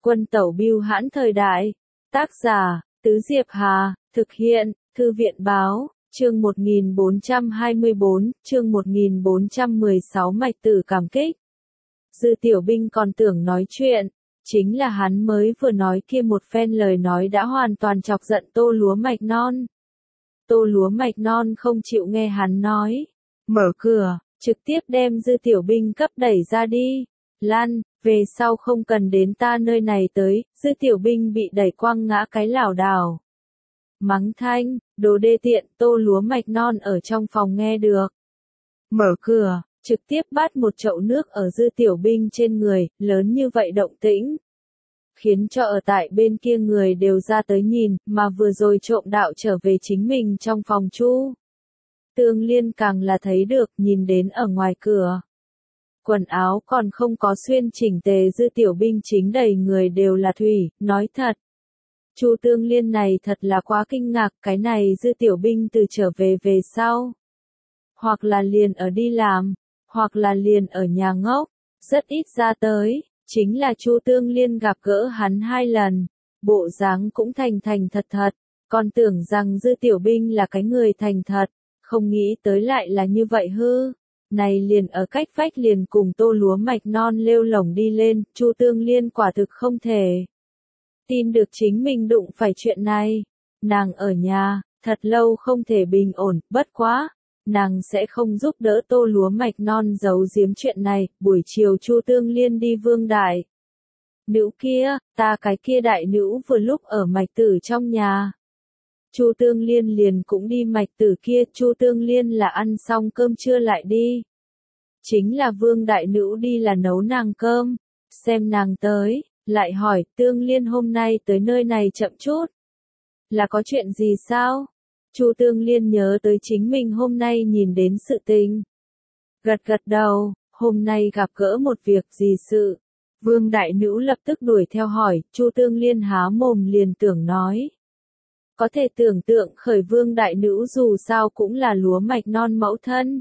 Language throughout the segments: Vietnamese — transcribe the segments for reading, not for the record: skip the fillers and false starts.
Quân tẩu bưu hãn thời đại. Tác giả, Tứ Diệp Hà, thực hiện, Thư viện báo, chương 1424, chương 1416 Mạch Tử cảm kích. Dư Tiểu Binh còn tưởng nói chuyện, chính là hắn mới vừa nói kia một phen lời nói đã hoàn toàn chọc giận Tô Lúa Mạch Non. Tô Lúa Mạch Non không chịu nghe hắn nói, mở cửa, trực tiếp đem Dư Tiểu Binh cấp đẩy ra đi. Lan, về sau không cần đến ta nơi này tới. Dư Tiểu Binh bị đẩy quăng ngã cái lảo đảo. Mắng thanh, đồ đê tiện. Tô Lúa Mạch Non ở trong phòng nghe được. Mở cửa, trực tiếp bắt một chậu nước ở Dư Tiểu Binh trên người, lớn như vậy động tĩnh. Khiến cho ở tại bên kia người đều ra tới nhìn, mà vừa rồi trộm đạo trở về chính mình trong phòng Chu Tương Liên càng là thấy được, nhìn đến ở ngoài cửa. Quần áo còn không có xuyên chỉnh tề, Dư Tiểu Binh chính đầy người đều là thủy, nói thật. Chu Tương Liên này thật là quá kinh ngạc, cái này Dư Tiểu Binh từ trở về sau. Hoặc là liền ở đi làm, hoặc là liền ở nhà ngốc, rất ít ra tới, chính là Chu Tương Liên gặp gỡ hắn 2 lần, bộ dáng cũng thành thật thật, còn tưởng rằng Dư Tiểu Binh là cái người thành thật, không nghĩ tới lại là như vậy hư. Này liền ở cách vách liền cùng Tô Lúa Mạch Non lêu lổng đi lên, Chu Tương Liên quả thực không thể tin được chính mình đụng phải chuyện này. Nàng ở nhà, thật lâu không thể bình ổn, bất quá, nàng sẽ không giúp đỡ Tô Lúa Mạch Non giấu giếm chuyện này. Buổi chiều Chu Tương Liên đi Vương Đại Nữ kia, ta cái kia đại nữ vừa lúc ở Mạch Tử trong nhà. Chu Tương Liên liền cũng đi Mạch Tử kia. Chu Tương Liên là ăn xong cơm trưa lại đi. Chính là Vương Đại Nữ đi là nấu nàng cơm. Xem nàng tới, lại hỏi, Tương Liên hôm nay tới nơi này chậm chút. Là có chuyện gì sao? Chu Tương Liên nhớ tới chính mình hôm nay nhìn đến sự tình. Gật đầu, hôm nay gặp gỡ một việc gì sự. Vương Đại Nữ lập tức đuổi theo hỏi, Chu Tương Liên há mồm liền tưởng nói. Có thể tưởng tượng khởi Vương Đại Nữ dù sao cũng là Lúa Mạch Non mẫu thân.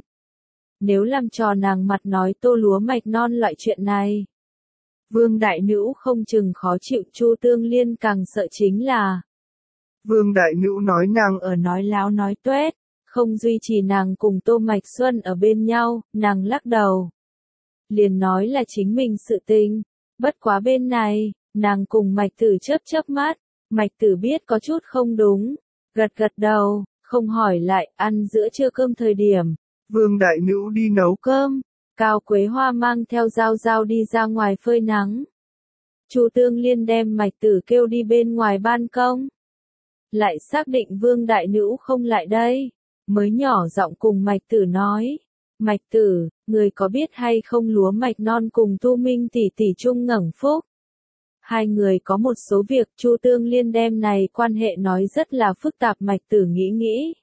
Nếu làm trò nàng mặt nói Tô Lúa Mạch Non loại chuyện này, Vương Đại Nữ không chừng khó chịu. Chu Tương Liên càng sợ chính là Vương Đại Nữ nói nàng ở nói láo nói tuét, không duy trì nàng cùng Tô Mạch Xuân ở bên nhau. Nàng lắc đầu, liền nói là chính mình sự tình. Bất quá bên này, nàng cùng Mạch Tử chớp mắt, Mạch Tử biết có chút không đúng, gật đầu, không hỏi lại. Ăn giữa trưa cơm thời điểm, Vương Đại Nữ đi nấu cơm, Cao Quế Hoa mang theo Giao đi ra ngoài phơi nắng. Chu Tương Liên đem Mạch Tử kêu đi bên ngoài ban công. Lại xác định Vương Đại Nữ không lại đây, mới nhỏ giọng cùng Mạch Tử nói. Mạch Tử, người có biết hay không Lúa Mạch Non cùng Tu Minh tỷ tỷ chung ngẩng phúc. Hai người có một số việc. Chu Tương Liên đem này quan hệ nói rất là phức tạp. Mạch Tử nghĩ.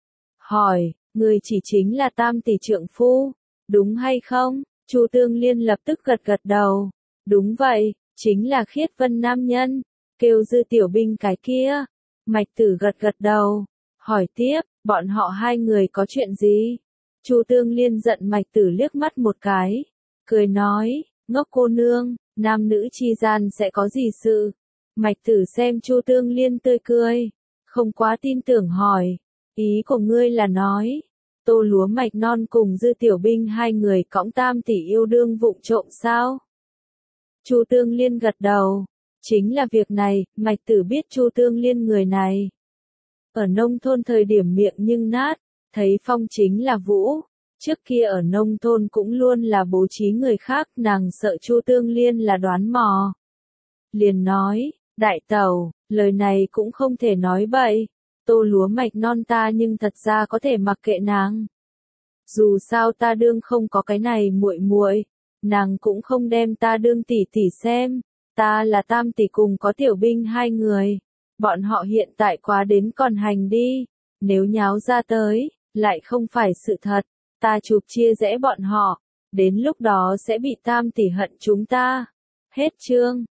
Hỏi, người chỉ chính là Tam tỷ trượng phu, đúng hay không? Chu Tương Liên lập tức gật đầu. Đúng vậy, chính là Khiết Vân nam nhân, kêu Dư Tiểu Binh cái kia. Mạch Tử gật đầu, hỏi tiếp, bọn họ hai người có chuyện gì? Chu Tương Liên giận Mạch Tử liếc mắt một cái, cười nói, ngốc cô nương, nam nữ chi gian sẽ có gì sự? Mạch Tử xem Chu Tương Liên tươi cười, không quá tin tưởng hỏi, ý của ngươi là nói, Tô Lúa Mạch Non cùng Dư Tiểu Binh hai người cõng Tam tỷ yêu đương vụng trộm sao? Chu Tương Liên gật đầu, chính là việc này. Mạch Tử biết Chu Tương Liên người này ở nông thôn thời điểm miệng nhưng nát, thấy phong chính là vũ. Trước kia ở nông thôn cũng luôn là bố trí người khác. Nàng sợ Chu Tương Liên là đoán mò, liền nói, đại tẩu, lời này cũng không thể nói bậy. Tô Lúa Mạch Non ta nhưng thật ra có thể mặc kệ nàng. Dù sao ta đương không có cái này muội, nàng cũng không đem ta đương tỷ tỷ xem. Ta là Tam tỷ cùng có Tiểu Binh hai người. Bọn họ hiện tại quá đến còn hành đi. Nếu nháo ra tới, lại không phải sự thật, ta chụp chia rẽ bọn họ. Đến lúc đó sẽ bị Tam tỷ hận chúng ta. Hết chương.